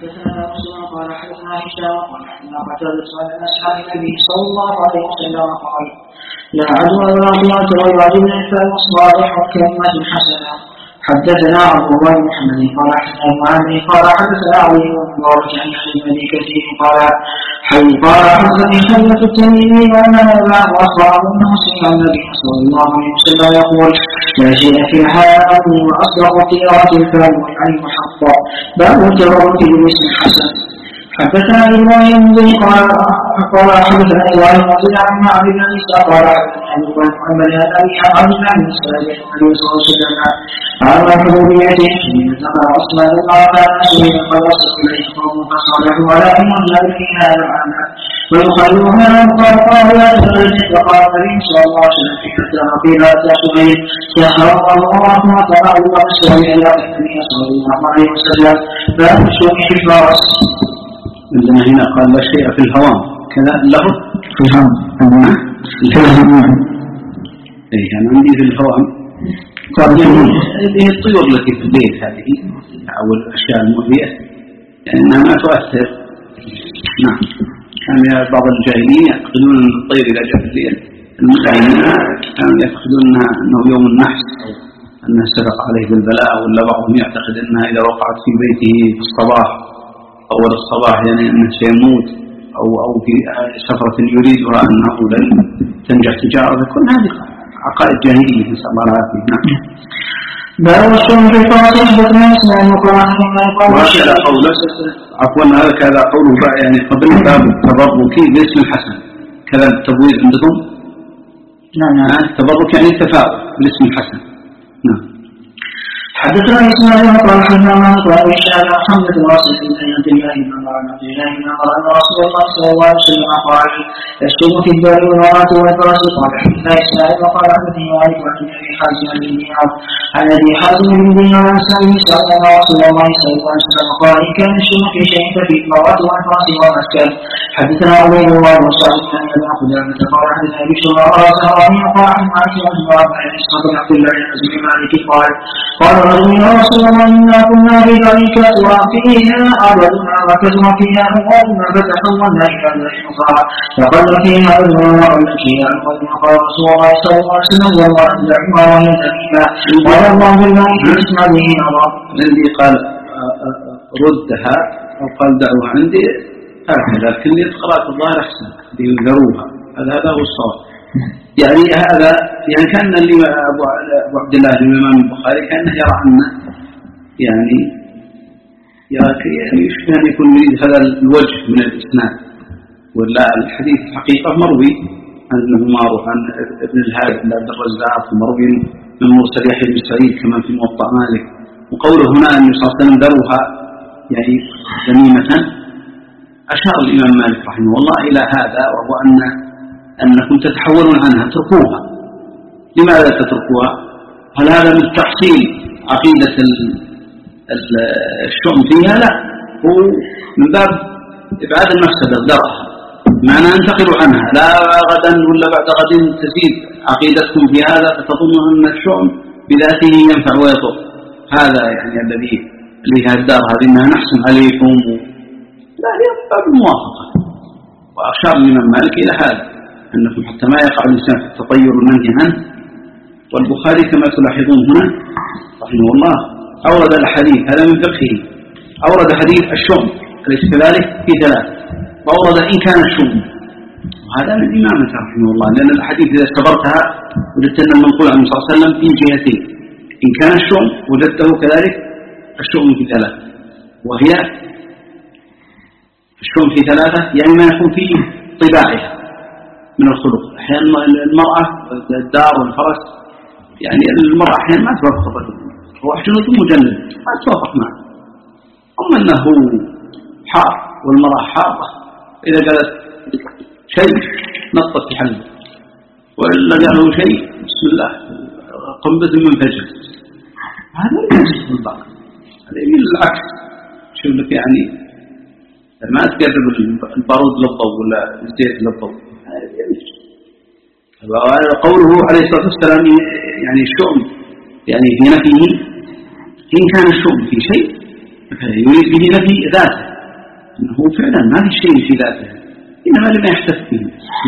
حدثنا مسلم قال حدثنا هشام قال حدثنا قتادة عن أصحاب النبي صلى الله عليه وسلم قال لا عدوى ولا قوة ويعجب الإنسان الصالح كلمة حسنة. حدثنا عبد الله بن محمد قال حدثنا معاذ قال حدثنا علي بن مبارك عن ابن كثير قال حدثني حمزة التميمي وأن أبا وأخبره أنه سمع النبي صلى الله عليه وسلم يقول لا شيء في الحياة وأصدق قراءة الفم والعلم حقا باب التبرك بالاسم الحسن. حدثنا إبراهيم بن قال حدثنا إبراهيم بن عن معبد بن إسحاق قال حدثنا أبو بكر محمد بن أبي عن بن سعيد النبي صلى الله عليه وسلم قال حبوبيته حين ذكر عثمان قال سئل فوصل إليه قوم فصالحوا على أن في هذا العمل ويخلوها قال لا تخرج فقال النبي صلى الله عليه وسلم حتى قيل لا سهيل سخر الله وترى الله سهيل إلى النبي صلى الله عليه وسلم فأمشوا في الفرس. عندنا هنا قال لا شيء في الهوام كذا له في الهوام اي انا عندي في الهوام هذه الطيور التي في البيت هذه او الاشياء المؤذية لانها ما تؤثر. نعم كان بعض الجاهلين يعتقدون ان الطير اذا جاء في الليل المسلمين كانوا يعتقدون انه يوم النحس او انه سبق عليه بالبلاء، ولا بعضهم يعتقد انها اذا وقعت في بيته في الصباح أول الصباح يعني أنه سيموت أو في سفرة يريدها أنه لن تنجح تجارته. كل هذه عقائد جاهلية نسأل الله العافية. نعم. باب الصوم في الفرس حدثنا إسماعيل وقرآن وهكذا قوله عفوا هذا كذا قوله بقى يعني قبل باب التبرك باسم الحسن كذا التبويب عندكم. نعم التبرك يعني التفاؤل بالاسم الحسن. نعم. حدثنا إسماعيل قال حدثنا قال إشاء محمد واصل بن عبد الله بن عمر عن عبد الله بن عمر أن رسول الله صلى الله عليه وسلم قال يسلم في الدار والمرأة والفرس. قال حدثنا إسماعيل وقال حدثني مالك عن أبي حازم بن دينار عن أبي حازم بن دينار عن سالم سأل رسول الله صلى الله عليه وسلم قال إن كان يسلم في شيء ففي المرأة والفرس والمسكن. حدثنا عبيد الله بن سعد بن أبي قدامة قال حدثنا بشر قال سهراني قال عن مالك عن إسحاق بن عبد الله بن مالك قال يا رسول الله إنا كنا في ذلك وفيها عبدنا وكثر فيها أموالنا فتحولنا إلى ذلك أخرى فقد فيها أموالنا ولا فيها أموالنا. قال رسول الله صلى الله عليه وسلم والله أدعوها وهي ذليلة قال الله بالله في إسناده نظر. الذي قال ردها أو قال دعوها عندي هكذا لكن قراءة الظاهر أحسن ينذروها هذا هو الصواب. يعني هذا يعني كان اللي أبو عبد الله الإمام البخاري كأنه يرى أنه يعني يشبه أن يكون يريد هذا الوجه من الإسناد، ولا الحديث حقيقة مروي عن ابن عمر وعن ابن الهاد عن عبد الرزاق ومروي من مرسل يحيى بن سعيد كما في موطأ مالك. وقوله هنا أن صلى الله عليه وسلم ذروها يعني ذميمة أشار الإمام مالك رحمه الله إلى هذا، وهو أنكم تتحولون عنها تركوها. لماذا تتركوها؟ هل هذا من تحصيل عقيدة الشؤم فيها؟ لا، هو من باب إبعاد المفسدة درءها، معنى انتقلوا عنها لا غدا ولا بعد غد تزيد عقيدتكم في هذا فتظنوا أن الشؤم بذاته ينفع ويضر. هذا يعني الذي الدار هذه أنها نحسن عليكم لا هي باب الموافقة. وأشار الإمام مالك إلى هذا أنكم حتى ما يقع الإنسان في التطير والمنهي عنه. والبخاري كما تلاحظون هنا رحمه الله أورد الحديث هذا من فقهه، أورد حديث الشؤم أليس كذلك في ثلاثة، وأورد إن كان الشؤم، وهذا من إمامته رحمه الله، لأن الحديث إذا استبرتها وجدت أن المنقول عنه صلى الله عليه وسلم في جهتين، إن كان الشؤم وجدته كذلك الشؤم في ثلاثة، وهي الشؤم في ثلاثة يعني ما يكون في طباعها من الخلق. أحيانا المرأة الدار والفرس يعني المرأة أحيانا ما توافق الرجل، هو حجنة مجند ما توافق معه، أما أنه حار والمرأة حارة إذا قالت شيء نطت في حلبه، وإلا قاله شيء بسم الله قنبة من فجر، هذا لا يجوز بالبعض، هذا يميل العكس. شوف لك يعني ما تقرب البارود للضوء ولا الزيت للضوء، قوله عليه الصلاة والسلام يعني الشؤم يعني في نفيه إن كان الشؤم في شيء يريد به نفي ذاته أنه فعلا ما في شيء في ذاته إنما لما يحتف به.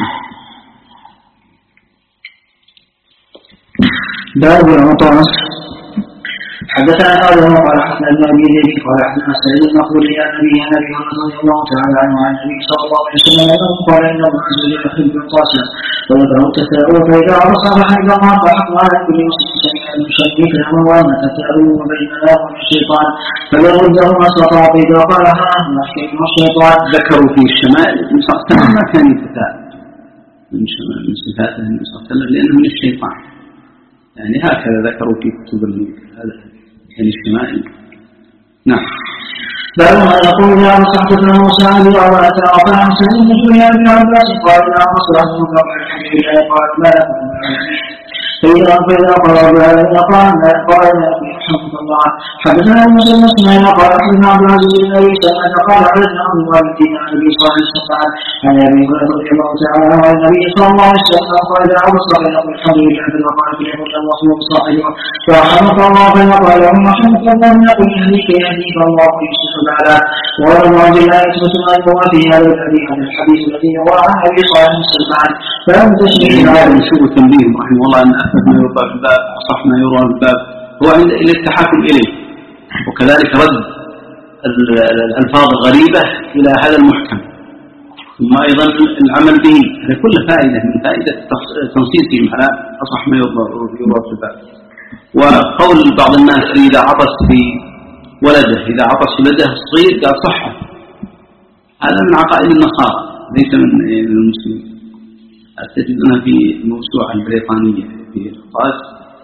باب العطاس. حدثنا آدم قال حدثنا ابن أبي ذئب قال حدثنا سعيد المقبول عن أبي هريرة رضي الله تعالى عنه عن النبي صلى الله عليه وسلم قال إن الله عز وجل يحب العطاس ويكره التثاؤب فإذا عطس فحمد الله فحق على كل مسلم سمع المشرك له وأن تثاؤب بيننا وبين الشيطان فليرده ما استطاع فإذا قال ها يحكم الشيطان. ذكروا في الشمائل النبي صلى الله عليه وسلم ما كان يتثاءب من صفاته النبي صلى الله عليه وسلم لأنه من الشيطان، يعني هكذا ذكروا في كتب هذا يعني الشمائل. نعم. باب ما يقول يا صحبة موسى بأوات رفع سنين يا ابن عباس قال يا رسول الله الحمد لله قال ما لكم فإذا قال بهذا قال رحمه الله. حدثنا موسى بن اسماعيل قال حدثنا عبد العزيز بن ابي سلمة قال حدثنا ابو الوالدين عن ابي صالح السقاء عن ابي هريرة رضي الله تعالى عنه عن النبي صلى الله عليه وسلم قال اذا عبس فليقل الحمد لله فليقال فليقل الله وصاحبه فرحمك الله فليقال لهم رحمك الله يقول يهديك الله ويصلح بالك. وقال الله لا يثبت ما هو في هذا الحديث الذي رواه عن ابي صالح السقاء فلم تشبه هذا شو تنبيه رحمه الله ان اثبت ما يروى في الباب اصح ما يروى في الباب هو إلى التحكم إليه، وكذلك رد الألفاظ الغريبة إلى هذا المحكم، ثم أيضا العمل به. هذا كل فائدة من فائدة تنصيصهم على أصح ما يروى في الباب. وقول بعض الناس إذا عطس في ولده إذا عطس في ولده الصغير قال صحة، هذا من عقائد النصارى ليس من المسلمين. تجدنا في الموسوعة البريطانية في الخاص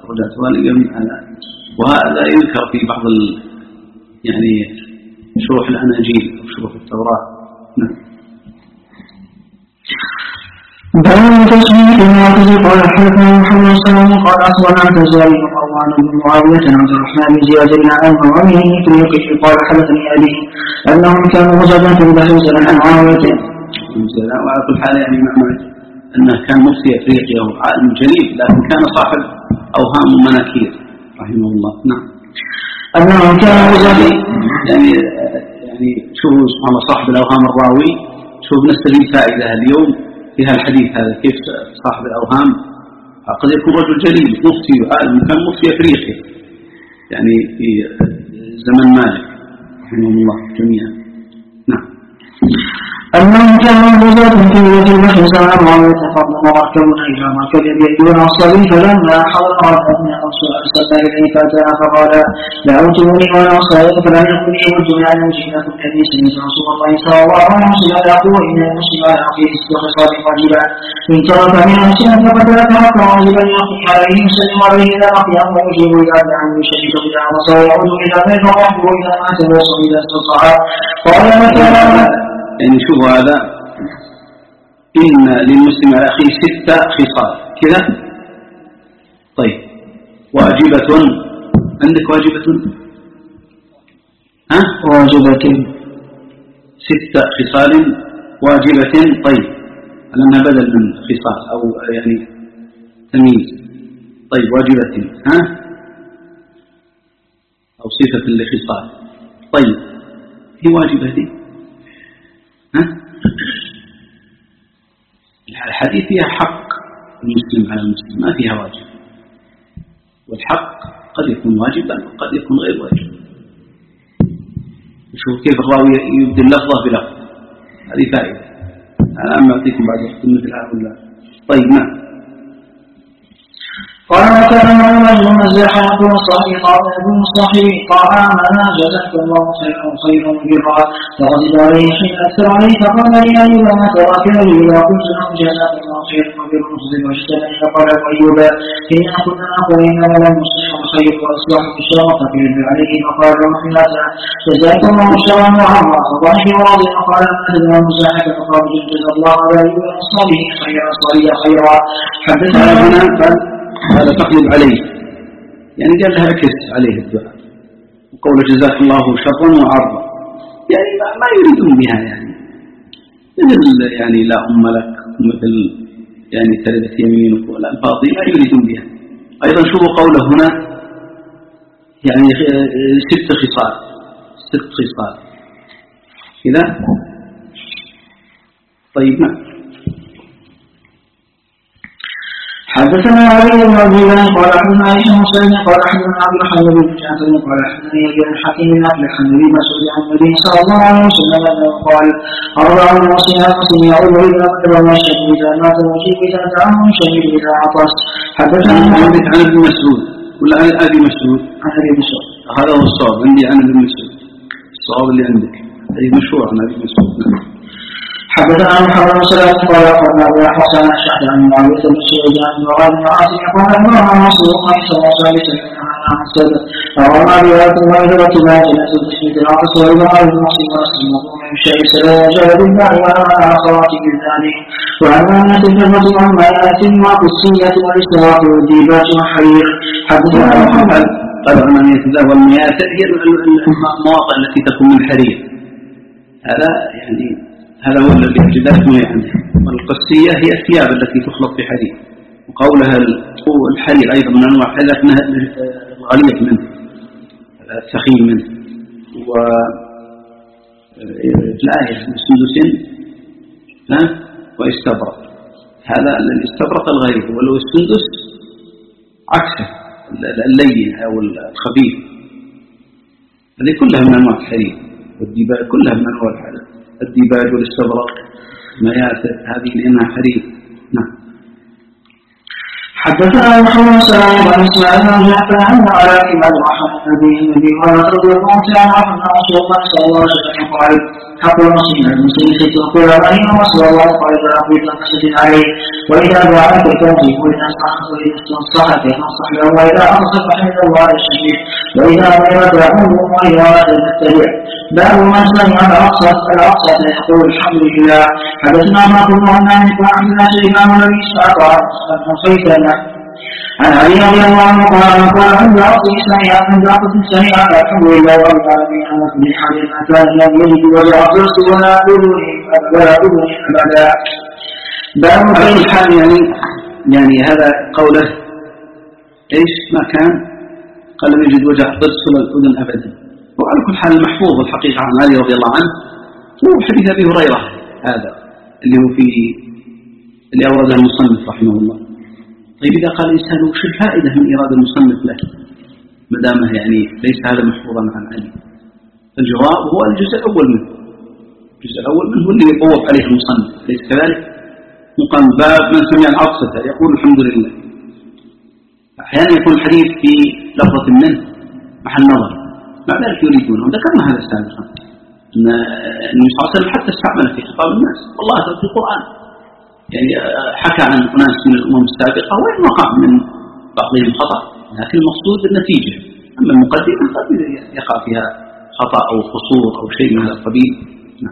وهذا يذكر في بعض يعني شروح الأناجيل أو شروح التوراة. نعم. باب تسمية المعتز قال حدثنا محمد صلى الله عليه وسلم قال أخبرنا عن تزاري ومروان بن معاوية عن عبد الرحمن بن زياد بن عامر وأمه في الوقت قال حدثني أبي أنهم كانوا غزاة في بحر عن معاوية. وعلى كل حال يعني أنه كان مفتي أفريقيا وعالم جليل لكن كان صاحب أوهام ومناكير رحمه الله. نعم. أنهم كانوا غزاة يعني شوفوا سبحان الله صاحب الأوهام الراوي، شوف نستفيد فائدة اليوم في هذا الحديث هذا كيف صاحب الأوهام قد يكون رجل جليل مفتي وعالم كان مفتي أفريقيا يعني في زمن مالك رحمه الله جميعا. نعم. أنهم كانوا غزاة في وجه البحر سواء معاوية فضل مركبون إلى مركب يبيعون الصبي فلما حضر أبناء رسول الله صلى الله عليه وسلم فأتى فقال دعوتموني وأنا صائم فلم يكن يوجد أن يجيبكم الذي سمعت رسول الله صلى الله عليه وسلم يقول إن المسلم على أخيه خصال واجبا إن ترك من مسلم فقد ترك واجبا يقضي عليه يسلم عليه إذا لقيه ويجيب إذا دعاه يشرك إذا عصى ويعود إذا بيت ويحبه إذا مات ويصل إذا استطاع. قال مثلا يعني شوف هذا إن للمسلم على أخيه 6 خصال كذا. طيب واجبة عندك واجبة واجبة 6 خصال واجبة. طيب لأنها بدل من خصال أو يعني تمييز. طيب واجبة أو صفة لخصال. طيب هي واجبة دي الحديث فيها حق المسلم على المسلم ما فيها واجب، والحق قد يكون واجبا وقد يكون غير واجب. شوف كيف الراوي يبدل لفظه بلفظ، هذه فائدة. الآن أعطيكم بعد وقت مثل هؤلاء. طيب نعم. قال كان رجل مزاحا يقول صاحبي قال ابن صاحبي قال ما جزاك الله خيرا برا فغضب عليه حين اكثر عليه فقال لي ايوب ما تراك اذا قلت له جزاك الله خيرا وبرا واجتمعي فقال ايوب انا كنا نقول انما لم يصلح الخير واصلح الشر فكذب عليه فقال له حينها جزاك الله شرا وعرا فضحك وراضي فقال ادنى مزاحك فقال جزا الله على ايوب الصالح خيرا. حدثنا هنا هذا تقلب عليه يعني قال لها اكس عليه الدعاء وقول جزاك الله شرا وعرضا يعني ما يريدون بها يعني مثل يعني لا أم لك مثل يعني تردت يمينك والألفاظ ما يريدون بها. أيضا شوفوا قوله هنا يعني 6 خصال كذا. طيب نعم. حدثنا علي بن عبد الله قال حدثنا عائشة بن سعيد قال حدثنا عبد الرحمن بن جعفر قال حدثني ابي الحكيم بن افلح عن ابي مسعود عن النبي صلى الله عليه وسلم انه قال: اربع وصيام مسلم يعود اذا قدر ويشهد اذا مات ويجيب اذا دعاه شهيد اذا عطس. حدثنا عندك عن ابن مسعود ولا عن ابي مسعود؟ عن ابي مسعود. هذا هو الصواب عندي عن ابن مسعود. الصواب اللي عندك هذه مشهور عن ابي مسعود. حدثنا محمد بن سلام قال اخبرنا ابو احوص عن الشعث عن معاويه بن سعيد عن معاذ بن عاصم قال امرنا رسول الله صلى الله عليه وسلم عن السبت فامرنا بآية الغيرة ما جلس تشميت العطس والبقاء المصيب واسلم من شيء سلا وجل بالله وعلى خواتم ذلك وعن الناس الجنة وعن آيات وقصية والاستواء والديباج وحرير. حدثنا محمد قال عن الناس والمياه هي المواضع التي تكون من حرير. هذا يعني هذا هو الذي ذلك ما يعني. والقصية هي الثياب التي تخلط في حرير، وقولها الحرير أيضا من أنواع الحرير لكنها الغليظ منه الثخين منه. وفي الآية سندس واستبرق، هذا الاستبرق الغليظ، ولو السندس عكسه اللين أو الخفيف. هذه كلها من أنواع الحرير، والديباج كلها من أنواع الحرير، الديباج والاستبرق مياسر هذه لأنها حرير. نعم. حدثنا محمد بن سلام عن اسماعيل بن جعفر عن على كبار رحمه النبي رضي الله تعالى عنه ان رسول الله صلى الله عليه وسلم قال: حق المسلم على المسلم ستر كل امين رسول الله قال: اذا اقيت فسجد عليه، واذا دعاك فاجب، واذا استنصحك فانصح له، واذا انصح فحمد الله على الشهيد، واذا امر فاعوذ واذا اراد فاتبع. باب من سمع العصر فيقول الحمد لله. حدثنا ما كنا عن مالك وعن الناس الامام النبي صلى الله عليه وسلم عن علي رضي الله عنه قال عند رأسه سميعا عند رأسه سميعا الحمد لله رب العالمين على كل حال ما كان لم يجد وجع الرأس ولا أذنه أبدا. باب على الحال يعني هذا قوله ايش ما كان قال لم يجد وجع الرأس ولا الأذن أبدا. وعلى كل حال المحفوظ الحقيقة عن علي رضي الله عنه هو حديث أبي هريرة هذا اللي هو اللي أورده المصنف رحمه الله. طيب إذا قال الإنسان وش الفائدة من إرادة المصنف له ما دامه يعني ليس هذا محفوظا عن علي؟ الجواب هو الجزء الأول منه، الجزء الأول منه هو اللي يطوف عليه المصنف، ليس كذلك؟ مقام باب من سمع العطسة يقول الحمد لله. أحيانا يكون الحديث في لفظة منه محل نظر، مع ذلك يريدونه، وذكرنا هذا سابقا أن النبي صلى الله عليه وسلم حتى استعمل في خطاب الناس، والله في القرآن يعني حكى عن أناس من الأمم السابقة وإن وقع من بعضهم خطأ، لكن المقصود النتيجة. أما المقدمة قد يقع فيها خطأ أو قصور أو شيء من هذا القبيل. نعم.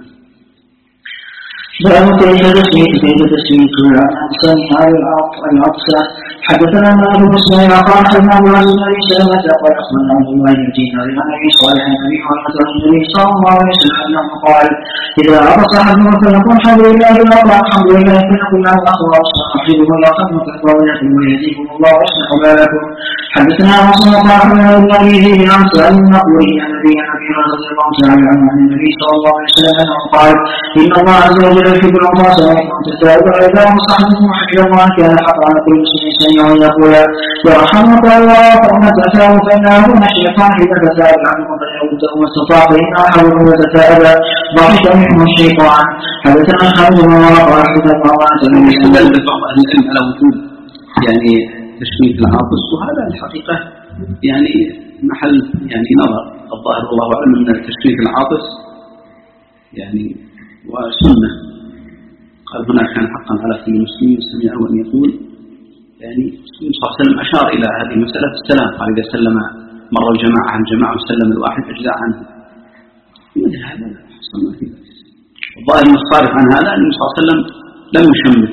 باب كيف تسمية الإنسان هذا العطسة. حدثنا مالك بن سليمان قال حدثنا ابو عزيز بن ابي سلمة قال اخبرنا عبد الله بن دينار عن ابي صالح عن ابي هريرة عن النبي صلى الله عليه وسلم انه قال: اذا عطس احدكم فليقل الحمد لله الاول الحمد لله فليقل له الاخر واصحبه يرحمك ويرحم ويهديكم الله ويصلح بالكم. حدثنا مسلم قال حدثنا ابن ابي ذئب عن سؤال النقوري عن ابي رضي الله تعالى عنه عن النبي صلى الله عليه وسلم انه قال: ان الله عز وجل يحب العطاس ويحب التثاؤب واذا نصحته وحفظ الله كان حقا على كل مسلم سميع يقول: يرحمك الله فإن تثاؤب فإنه من الشيطان إذا تثاؤب عنه فليعوده ما استطاع فإنه حوله وتثاؤب ضحك منه الشيطان. حدثنا خالد بن عمر قال حدثنا الله تعالى يستدل بعض أهل العلم على وجود يعني تشميت العاطس، وهذا الحقيقة يعني محل يعني نظر. الظاهر والله أعلم أن تشميت العاطس يعني وسنة. قال هنا كان حقا على كل مسلم سمع وأن يقول يعني النبي صلى الله عليه وسلم أشار إلى هذه مسألة السلام، قال إذا سلم مر الجماعة عن جماعة وسلم الواحد أجزاء عنه. مثل هذا حصل ما فيه. الظاهر الصارف عن هذا أن النبي صلى الله عليه وسلم لم يشمت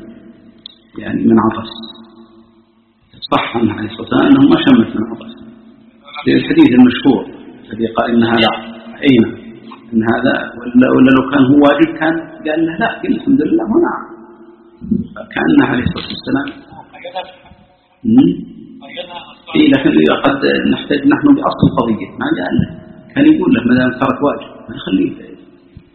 يعني من عطس. صح عنه عليه الصلاة والسلام أنه ما شمت من عطس. الحديث المشهور الذي قال إن هذا أين إن هذا ولا لو كان هو واجب كان قال له لا قل الحمد لله هنا كأنه عليه الصلاة والسلام. لكن قد نحتاج نحن بأصل القضية ما قال له، كان يقول له ما دام صارت واجب ما نخليه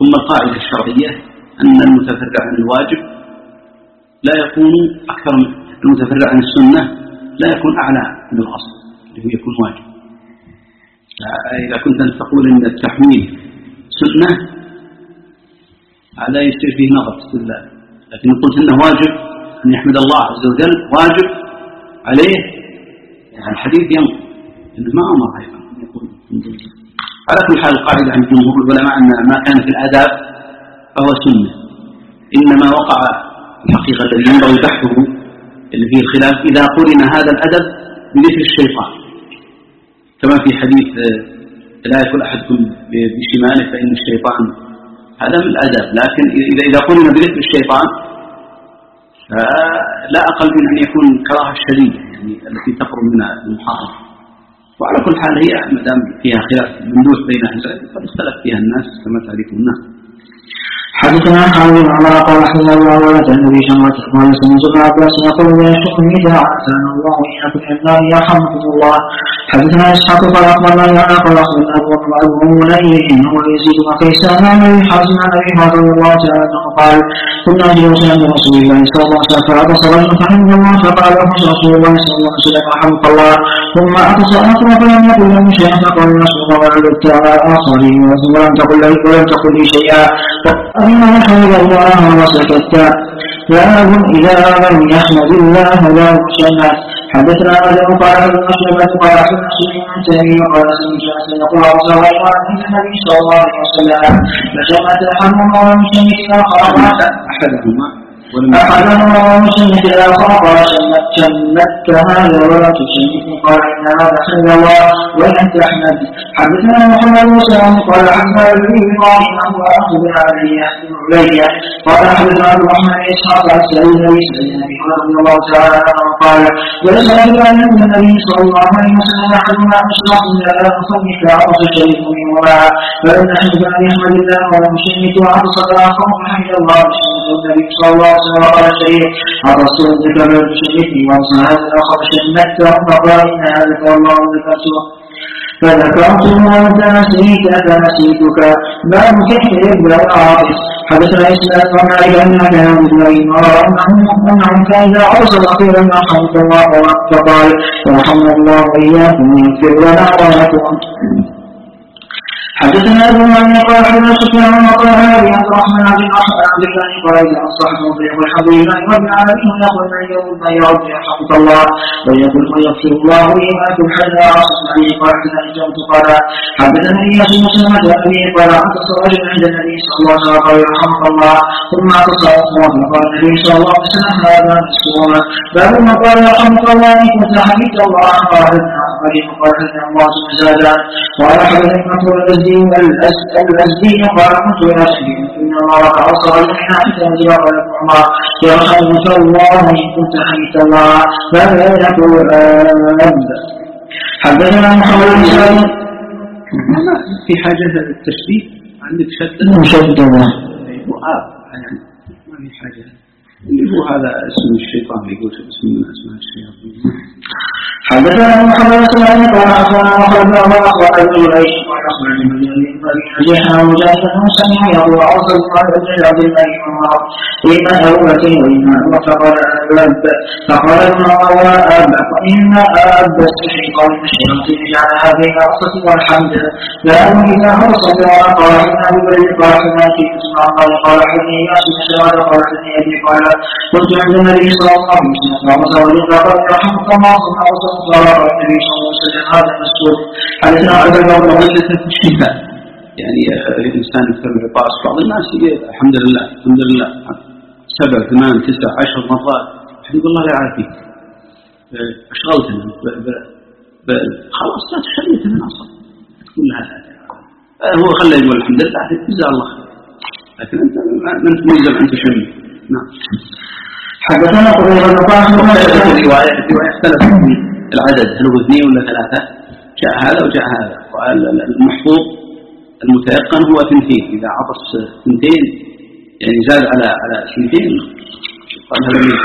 ثم القاعدة الشرعية أن المتفرع عن الواجب لا يكون أكثر من المتفرع عن السنة، لا يكون أعلى من الأصل اللي هو يكون واجب. إذا كنت أن تقول أن التحميل سنة هذا يصير فيه نظر استدلال، لكن قلت أنه واجب أن يحمد الله عز وجل واجب عليه، يعني الحديث ينقل أنه ما أمر أيضا يقول. على كل حال القاعدة عند جمهور العلماء أن ما كان في الآداب فهو سنة، إنما وقع الحقيقة الذي ينبغي بحثه اللي فيه الخلاف إذا قرن هذا الأدب بذكر الشيطان، كما في حديث لا يأكل أحدكم بشماله فإن الشيطان، هذا من الأدب، لكن إذا قرن بذكر الشيطان فلا أقل من أن يكون كراهة شديدة يعني التي تقرب من المحرم. وعلى كل حال هي مدام فيها خلاف ممدوح بين أهل العلم قد اختلف فيها الناس كما تعرفون. الناس حدثنا حامد بن عمر قال حدثنا ابو عوانة عن ابي شمرة قال سمعت ابن عباس يقول لا يشكم اذا اعتانا الله اياكم من النار يرحمكم الله. حدثنا اسحاق قال اخبرنا يعلى قال اخبرنا ابو منير انه يزيد بن كيسان عن ابي حازم عن ابي هريره رضي الله تعالى عنه قال كنا جلوسا عند رسول الله صلى الله عليه وسلم فعطس رجل فحمد الله فقال له رسول الله صلى الله عليه وسلم رحمك الله، ثم عطس اخر فلم يقل له شيئا فقال رسول الله وعدت على اخرين ولم تقل لي شيئا فإنه حمد الله وسكت. باب إذا لم يحمد الله لا يشمت. حدثنا آدم قال ابن مسلمة قال حدثنا سليمان تيمي قال سمعت أنس يقول رسول الله عن النبي صلى الله عليه وسلم فشمت أحدهما ومشمت الآخر أحدهما ومشمت الآخر قال شمتك هذا ولا تشمتني قال إن هذا حمد الله ولن تحمد. حدثنا محمد بن سلام قال حدثنا ابي ابراهيم هو اخو بن علي قال حدثنا عبد الرحمن اسحاق عن سعيد بن ابي رضي الله تعالى عنه قال وليس ان النبي صلى الله عليه وسلم احدنا اشرف الا لا نصلي كعرس شريف منهما فلم نحمد ان يحمد الله ولم يشمت وعطس الاخر فحمد الله وشمت النبي صلى الله عليه وسلم قال شريف عطست ذكر لا تشمتني وعطس هذا الاخر شمته فقال ان هذا والله ذكرته فذكرته وانت نسيت فنسيتك. باب كيف يبدا العاطس. حدثنا اسماعيل بن مالك ان كان ابراهيم انهم كان اذا عرس الاخير يرحمك الله فقال يرحمنا الله واياكم ويغفر لنا ولكم. حدثنا ابو معين قال حدثنا سفيان وقال ابي عبد الرحمن بن عبد الله قال اذا اصبحت مضيع والحمد لله رب العالمين يقول من يوم ما يرد يرحمك الله ويقول ويغفر الله واياكم حتى عصت عليه قال حدثنا جمت قال حدثنا اياس بن سلمة ابي قال عطس رجل عند النبي صلى الله عليه وسلم قال يرحمك الله ثم عطس اخر فقال النبي صلى الله عليه وسلم هذا مسكون. باب ما قال يرحمك الله ان كنت حمدت الله قال حدثنا قال حدثنا الله زادا قال حدثنا الأزدي قال كنت إلى سبيل إن الله تعصر لنا حتى نزل قال عمر يرحمك الله إن كنت حمدت الله فلا يقول حدثنا محمد بن سعيد في حاجة للتشبيه عندك شدة يعني ما في حاجة اللي هو هذا اسم الشيطان يقول اسم من أسماء الشياطين. حدثنا محمد بن سعيد قال أخبرنا محمد بن عمر أخبرنا ابن جريج قال أخبرني من نجحنا مجاهدا سمع يقول أوصل قال ابن عبد الله بن عمر إما أولتين وإما فقال فقال ابن عمر وإن أب السحر قال الشياطين جعلها بين الرصة والحمد لأنه إذا أرسل قال إنه بل قال حناك قال حدثني ياسر بن سعد قال حدثني أبي قال كنت عند النبي صلى الله عليه وسلم فقال يرحمك الله ثم أرسل قال النبي صلى الله عليه وسلم هذا مسؤول. حدثنا عبد الله بن عبد في الشفاء يعني الإنسان يكثر من العطاس بعض الناس الحمد لله الحمد لله 7 8 9 10 مرات يقول الله لا يعافيك أشغلتنا خلاص لا تشمتنا أصلا تقول هذا هو خلى يقول الحمد لله جزاه الله خير لكن أنت ما أنت ملزم أن تشمت. نعم. حدثنا قريبا الرواية اختلفت في العدد هل هو 2 ولا 3 جاء هذا وجاء هذا وقال المحفوظ المتيقن هو 2 إذا عطس 2 يعني زاد على 2 قال هذا من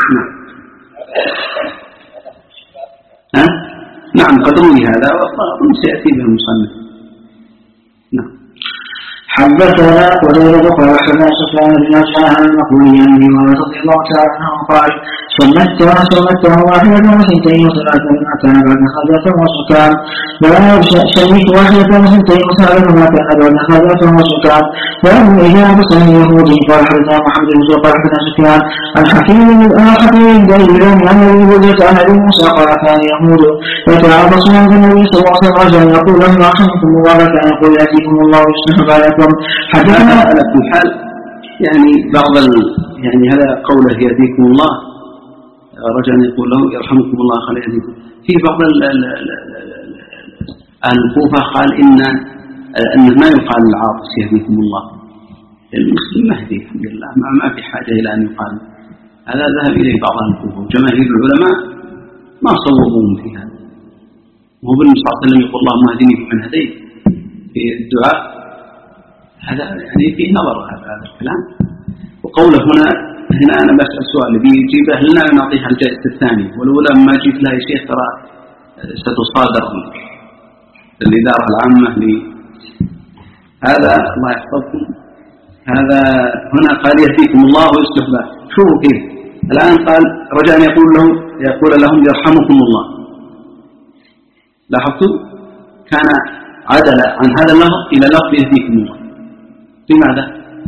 2. نعم قد روي هذا وأظن سيأتي به المصنف. نعم. حدثنا وزيد قال حدثنا سفيان بن عجلان عن المقبولي عن ابي هريره رضي الله تعالى عنه قال سمته واحدة وثنتين وثلاثة ما كان بعد خلفة وسكان شميت واحدة وثنتين وثلاثة ما كان بعد خلفة وسكان وأما إذا بصر اليهودي قال حدثنا محمد بن زهير قال حدثنا سفيان عن حكيم دليل عن ابي هريرة عن ابي موسى قال كان يهود يتعاطسون عند النبي صلى الله عليه وسلم رجلا يقول لهم رحمكم الله كان يقول يأتيكم الله ويصلح بالكم. حدثنا على كل حال يعني بعض يعني هذا قوله يأتيكم الله رجلا يقول له يرحمكم الله خلي يأتيكم. في بعض الكوفة قال إن ما يقال العاطس يهديكم الله، المسلم مهدي الحمد لله ما في حاجة إلى أن يقال هذا. ذهب إليه بعض الكوفة وجماهير العلماء ما صوبوهم في هذا. وهو بالنبي صلى الله عليه وسلم يقول اللهم اهدني فيمن هديت في الدعاء، هذا يعني فيه نظر هذا الكلام. وقوله هنا أنا بسأل سؤال اللي بيجيبه لنا نعطيها الجائزة الثانية، والأولى ما جيت لها يا شيخ ترى ستصادر الإدارة العامة هذا الله يحفظكم. هذا هنا قال يهديكم الله ويصلح بالكم. شوفوا كيف الآن قال رجاء يقول لهم يرحمكم الله. لاحظتوا كان عدل عن هذا اللفظ إلى لفظ يهديكم الله. لماذا؟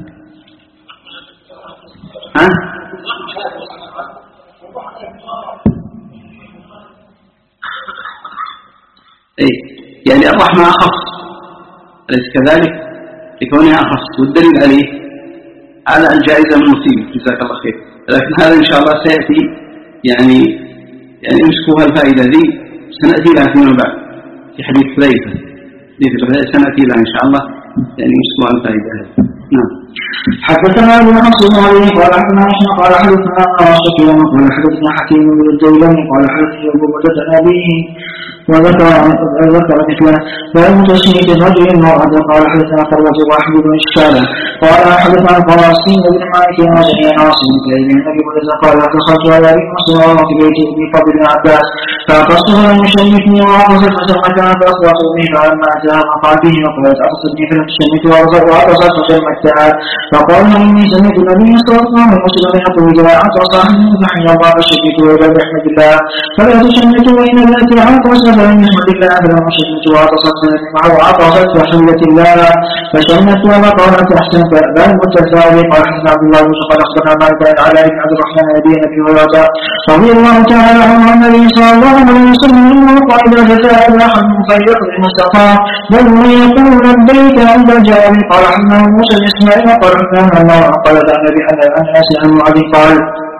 يعني الرحمة أخص أليس كذلك لكونها أخص، والدليل عليه على الجائزة من مصيبة جزاك الله خير. لكن هذا إن شاء الله سيأتي يعني امسكوها الفائدة ذي سنأتي لها فيما بعد في حديث حذيفة سنأتي لها إن شاء الله يعني امسكوها الفائدة هذه. نعم. حدثنا ابن حفص عليه قال حدثنا عائشة قال حدثنا سفيان قال حدثنا حكيم بن الديلمي قال حدثنا ابو بكر أبيه وذكر مثله فلم تشميت الرجل المرأة قال حدثنا قرة واحد بن إشكالا قال حدثنا القراسين بن مالك وجميع عاصم كريم النبي قال دخلت على ابي مسلم في بيت ابن فضل بن عباس فأقصه لم يشمتني وعطست فسمتها فأخبرت به فلما أتاها قال به وقالت أقصتني فلم تشمت وعطست فسمتها فقال إني سمعت النبي صلى الله عليه وسلم يقول إذا عطس أحدكم فحي الله فشمته وإذا بحمد الله فلا تشمتوا وإن التي عطس فلم يحمد الله فلم يشمت وعطست وعطست فحمدت الله فشمت وقالت أحسنت بل متساوي. قال حسن عبد الله بن قال أخبرنا مالك على ابن عبد الرحمن نبي أبي هريرة رضي الله تعالى عنه عن النبي صلى الله عليه وسلم إنه قال إذا جاء أحدكم فليقضي ما استطاع بل من يقول لبيك عند الجواب. قال حسن موسى إسماعيل قال حسن الله قال النبي أن أسأل المعدي قال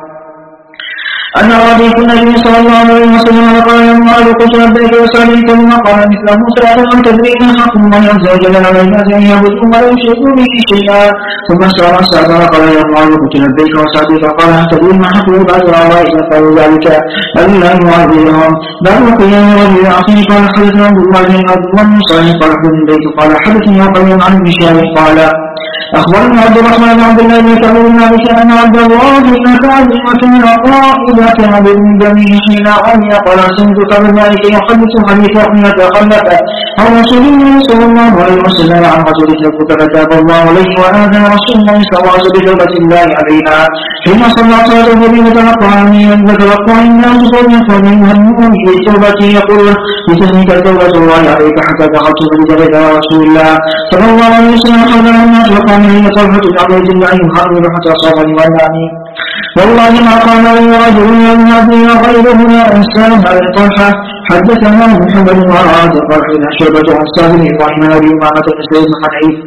أن رضيت النبي صلى الله عليه وسلم قال يا معاذ قلت لبيك وسألت ثم قال مثل موسى أن تدري ما حق الله عز وجل على الناس أن يعبدوا ولا يشركوا به شيئا ثم استأذن قال يا معاذ قلت لبيك وسألت فقال أن تدري ما حق بعد الله إذا قالوا ذلك ألا يعذبهم بل وقيام رجل أخيه قال حدثنا عبد الله بن عبد الله بن صالح قال حدثنا البيت قال حدثني وقيم عن ابن شهاب قال أخبرنا عبد الرحمن بن عبد الله بن كعب بن مالك أن عبد الله بن كعب وكان قائدا كان من بنيه حين عمي قال سمعت كعب بن مالك يحدث حديثا حين تخلف عن رسول الله صلى الله عليه وسلم عن رجل تبوك فتاب الله عليه وآذن رسول الله صلى الله عليه وسلم بتوبة الله عليها حين صلى صلاته بمتلقى عنه وتلقى الناس فليكن منهم بالتوبة يقول بتهنيك توبة الله عليك حتى دخلت بذلك رسول الله صلى الله عليه وسلم حول الناس وقال لي طلحة بن عبيد الله يحرم حتى صار يولعني والله ما قال لي رجل من أبي غيره لا إنسان على طلحة. حدثنا محمد بن عاص قال حدثنا شعبة عن سالم إبراهيم أبي أمامة بن سعيد بن حنيف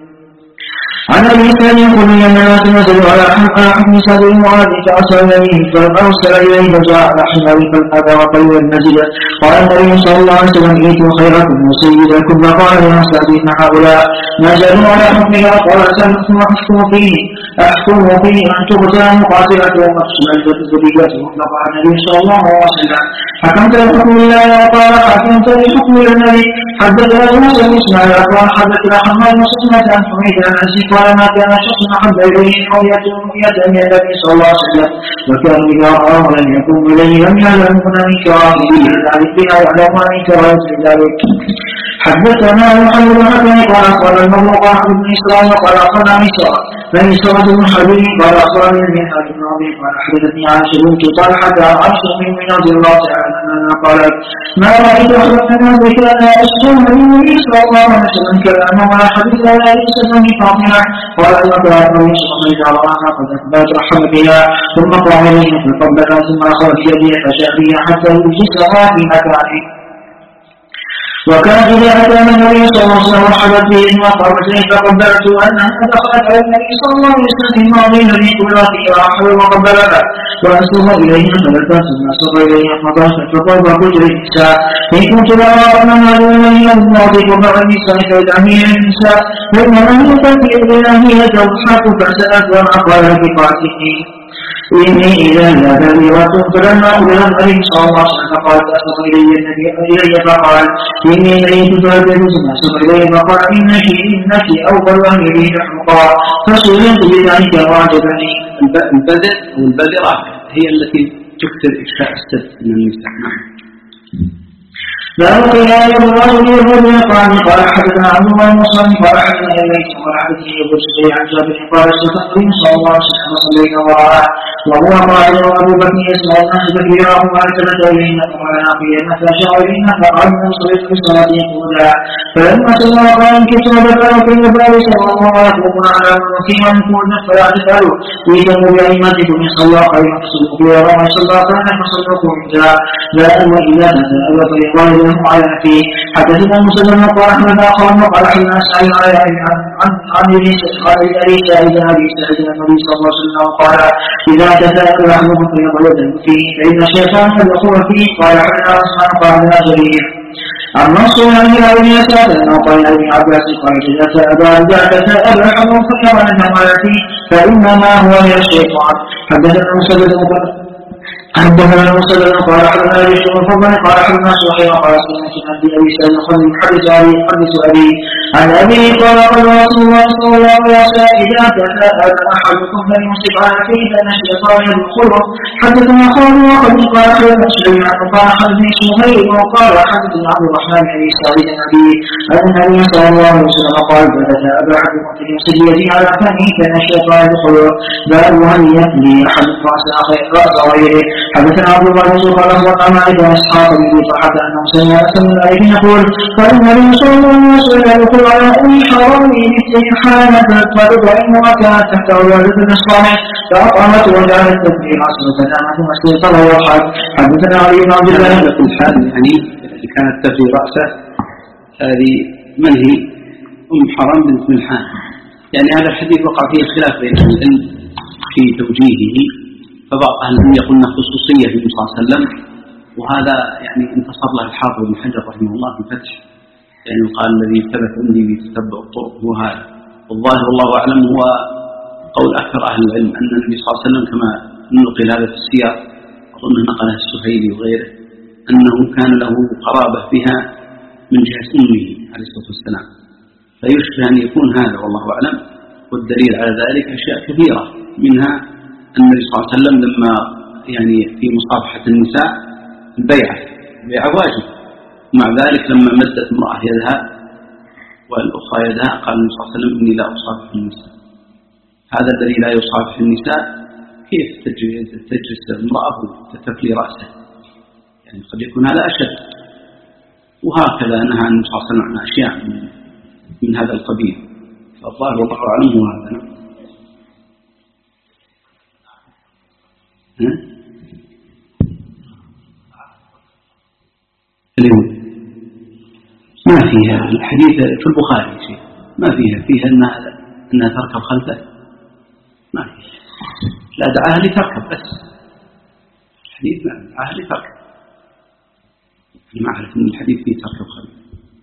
عن أبي سعيد يقول لي أن الناس نزلوا على حكم سعد بن معاذ فأرسل إليه فجاء على حمار فالأبى وقيل النزل قال النبي صلى الله عليه وسلم إيتوا خيركم وسيدكم فقال يا سعد إن هؤلاء ما زالوا على حكمها قال سألتم أحكم فيه أن تغزى مقاتلته ومقصود الزبيبة فقال النبي صلى الله عليه وسلم حكمت لحكم الله وقال حكمت لحكم النبي. حدثنا موسى بن إسماعيل قال حدثنا حماد بن سلمة عن حميد عن أنس قال ما كان شخص أحب إليه رؤيته من النبي صلى الله عليه وسلم وكان إذا رآه لم يقوم إليه لم يعلمون من كراهه ذلك بها يعلمون من كراهه ذلك. حدثنا محمد بن حكم قال أخبرنا المرء قال بن إسرائيل قال أخبرنا بني سورة بن حبيب قال أخبرني المنهج بن ربيع قال حدثتني عائشة بنت طلحة عن عائشة بن رضي الله تعالى عنها قالت ما رأيت أحد الناس كان يشكر النبي صلى الله عليه وسلم كلامه ولا حديث ولا يسأل من فاطمة قال أن النبي صلى الله عليه وسلم قد أثبت رحم بها ثم قام إليه فقبل ثم أخذ بيده فشاء بها حتى يجلسها في مكانه. وكان إذا أتى النبي صلى الله عليه وسلم وحدث به وقامت إليه فقبلت أنها دخلت على النبي صلى الله عليه وسلم في الماضي الذي كنا فيه وأحد وقبلها وأسر إليها فلبس ثم أسر إليها فضحت فقال وقلت للنساء إن كنت لا أرى من هذا الذي الماضي وبعض النساء فيدعمين النساء فإنما هي تأتي إليها هي تضحك فسألت وما قال بقاتله إني إذا ذهب لي فلما أقبل النبي صلى الله عليه وسلم فقال أسر إلي فقال إني إليه تتردد ثم أسر إليه فقال إنك أول أمري حمقا فسئلت بذلك وعجبني. البذر والبذرة هي التي تكثر إفشاء السد من النساء. لا قيل الرجل الرجل قال حدثنا عبد الله المصري قال حدثنا إليك قال حدثني أبو سفيان عن جابر قال استخدم صلى الله عليه وسلم صليت وراءه وهو قائل وأبو بكر يسمع الناس تكبيرهم فالتفت إليهن فقال ناقيهن فأشار إليهن فقال من صليت في الصلاة يقولا فلما سمع قال إن كنت ذكر في النبي صلى الله عليه وسلم على المسلم يقول فلا تفعلوا إيتموا بأئمتكم إن صلى خيرا فصلوا خيرا وإن صلى خيرا فصلوا خيرا لا أن إذا تسأل فيقال له على فيه. حدثنا مسلم قال أحمد أخوان وقال حدثنا سعيد عن أبي سعيد النبي صلى الله عليه وسلم قال إذا تسأل أحدكم فيقال فيه فإن الشيطان يدخل فيه قال حدثنا عثمان قال حدثنا جرير النصر عن ابن يسار قال ابن عباس قال إذا تسأل أحدكم فيقال فإنما هو من الشيطان. حدثنا مسدد قال حدثنا ابي فضل قال حدثنا سهيل قال سمعت ابي سعيد الخدري يحدث ابي عن ابي قال قال رسول الله صلى الله عليه وسلم اذا تساءل احدكم فليمسك على فيه فان الشيطان يدخله. حدثنا خالد وخالد قال حدثنا سليمان قال حدثني سهيل وقال حدثني عبد الرحمن بن سعيد النبي ان النبي صلى الله عليه وسلم قال اذا تساءل احدكم فليمسك يده على فمه فان الشيطان يدخله. باب هل يقضي احد راس غيره. حدثنا عبد الله بن سوق قال اخبرنا مالك بن اسحاق بن طلحه انه سمع عليه يقول قال النبي صلى الله عليه وسلم يقول على ام حرام مثل حانه فإن وكانت تحت ولادة الصالح فأقامت وجعلت تكبير عصر فنامت مسيطة ووحد. حدثنا علي بن عبد الله في الحال يعني اللي كانت تفي رأسه هذه من هي ام حرام بنت ملحان. يعني هذا الحديث وقع فيه خلاف بين العلم في توجيهه فبعض أهل العلم يقولون خصوصية في النبي صلى الله عليه وسلم وهذا يعني انتصر له الحافظ بن حجر رحمه الله في الفتح يعني قال الذي ثبت عندي بتتبع الطرق هو هذا. والظاهر والله أعلم هو قول أكثر أهل العلم أن النبي صلى الله عليه وسلم كما نقل هذا في السياق أظنه نقله السهيلي وغيره أنه كان له قرابة بها من جهة أمه عليه الصلاة والسلام فيشبه أن يكون هذا والله أعلم. والدليل على ذلك أشياء كثيرة منها النبي صلى الله عليه وسلم لما يعني في مصافحة النساء البيعة واجب مع ذلك لما مدت امرأة يدها والأخرى يدها قال النبي صلى الله عليه وسلم إني لا أصافح النساء. هذا الذي لا يصافح النساء كيف تجلس امرأة وتتفلي رأسه يعني قد يكون هذا أشد. وهكذا نهى النبي صلى الله عليه وسلم عن أشياء من هذا القبيل. فالظاهر والله أعلم هو هذا. ما فيها الحديث في البخاري شيء ما فيها أنها تركب خلفه ما فيها. لا دعاها لتركب بس الحديث ما دعاها لتركب ما أعرف أن الحديث فيه تركب خلفه.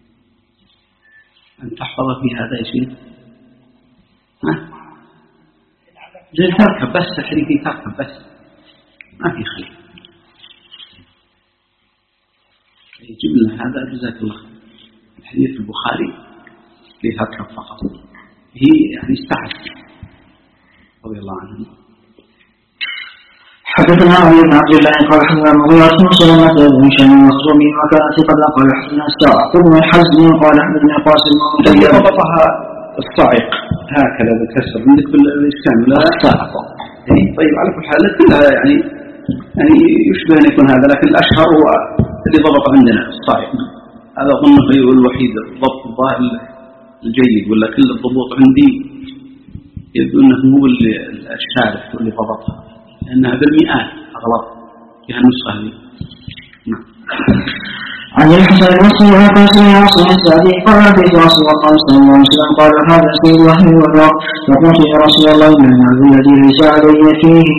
أن تحفظ في هذا شيء زي تركب بس الحديث فيه تركب بس ما في خير. يجب لنا هذا جزاك الله. الحديث في البخاري لتركب فقط هي يعني استحت رضي الله عنه. حدثنا علي بن عبد الله قال حدثنا المغيرة بن سلمة بن هشام المخزومي وكان ثقة قال حدثنا الساعة بن الحزم قال حدثنا قاسم الذي ضبطها الصاعق هكذا بكسر عندك بالإسلام لا الصاعق. طيب على كل حال كلها يعني يشبه أن يكون هذا، لكن الأشهر هو الذي ضبط عندنا الصاعق. هذا أظنه هو الوحيد الضبط الظاهر الجيد، ولا كل الضبوط عندي يبدو أنه هو الشارح واللي ضبطها، لأنها بالمئات أغلط فيها النسخة هذه. عن الحسن البصري عن قاسم بن عاصم السعدي قال اتيت رسول الله صلى الله عليه وسلم قال هذا سيد الله والرب، فقلت يا رسول الله من العبد الذي ليس علي فيه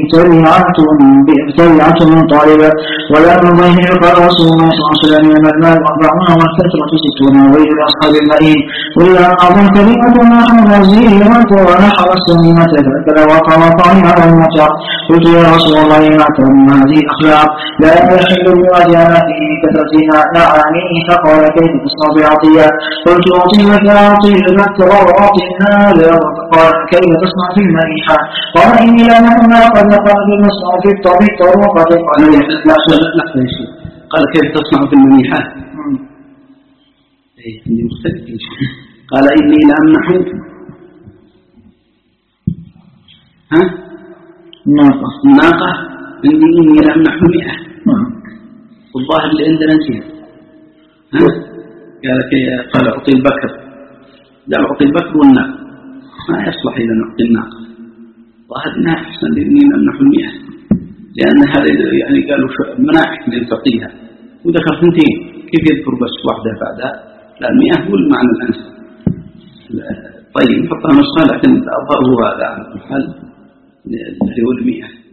تبعة من طالبة ولا من ظهر. قال رسول الله صلى الله عليه وسلم من المال 40 والفترة 60 وغير اصحاب المئين الا ان اظن كلمة ما حمل الزينة ونحر السمينة فاكل وقرطان على المتع. قلت يا رسول الله ما كان من هذه الاخلاق لا يحل بوجهنا في كثرتنا نعانيه. فقال كيف تصنع بعطية؟ قلت أعطي لك أعطي المكر وأعطي النار. قال كيف تصنع في المريحة؟ قال إني لا نحن قد قال نصنع في الطريق وقد قال قال كيف تصنع في المريحة؟ عندي مختلف قال إني لا أمنح ناقة عندي إني لا أمنح 100 والظاهر اللي عندنا نسيها. قال أعطي البكر، لا أعطي البكر والناقة، ما يصلح إذا نعطي الناقة. ظاهر إنها أحسن لأني نمنح 100 لأن هذا يعني قالوا مناحك اللي تعطيها وذكر 2 كيف يذكر بس واحدة بعدها؟ لا 100 هو المعنى الأنسب. طيب نحطها نسخة لكن الأظهر هو هذا على الحال اللي هو 100.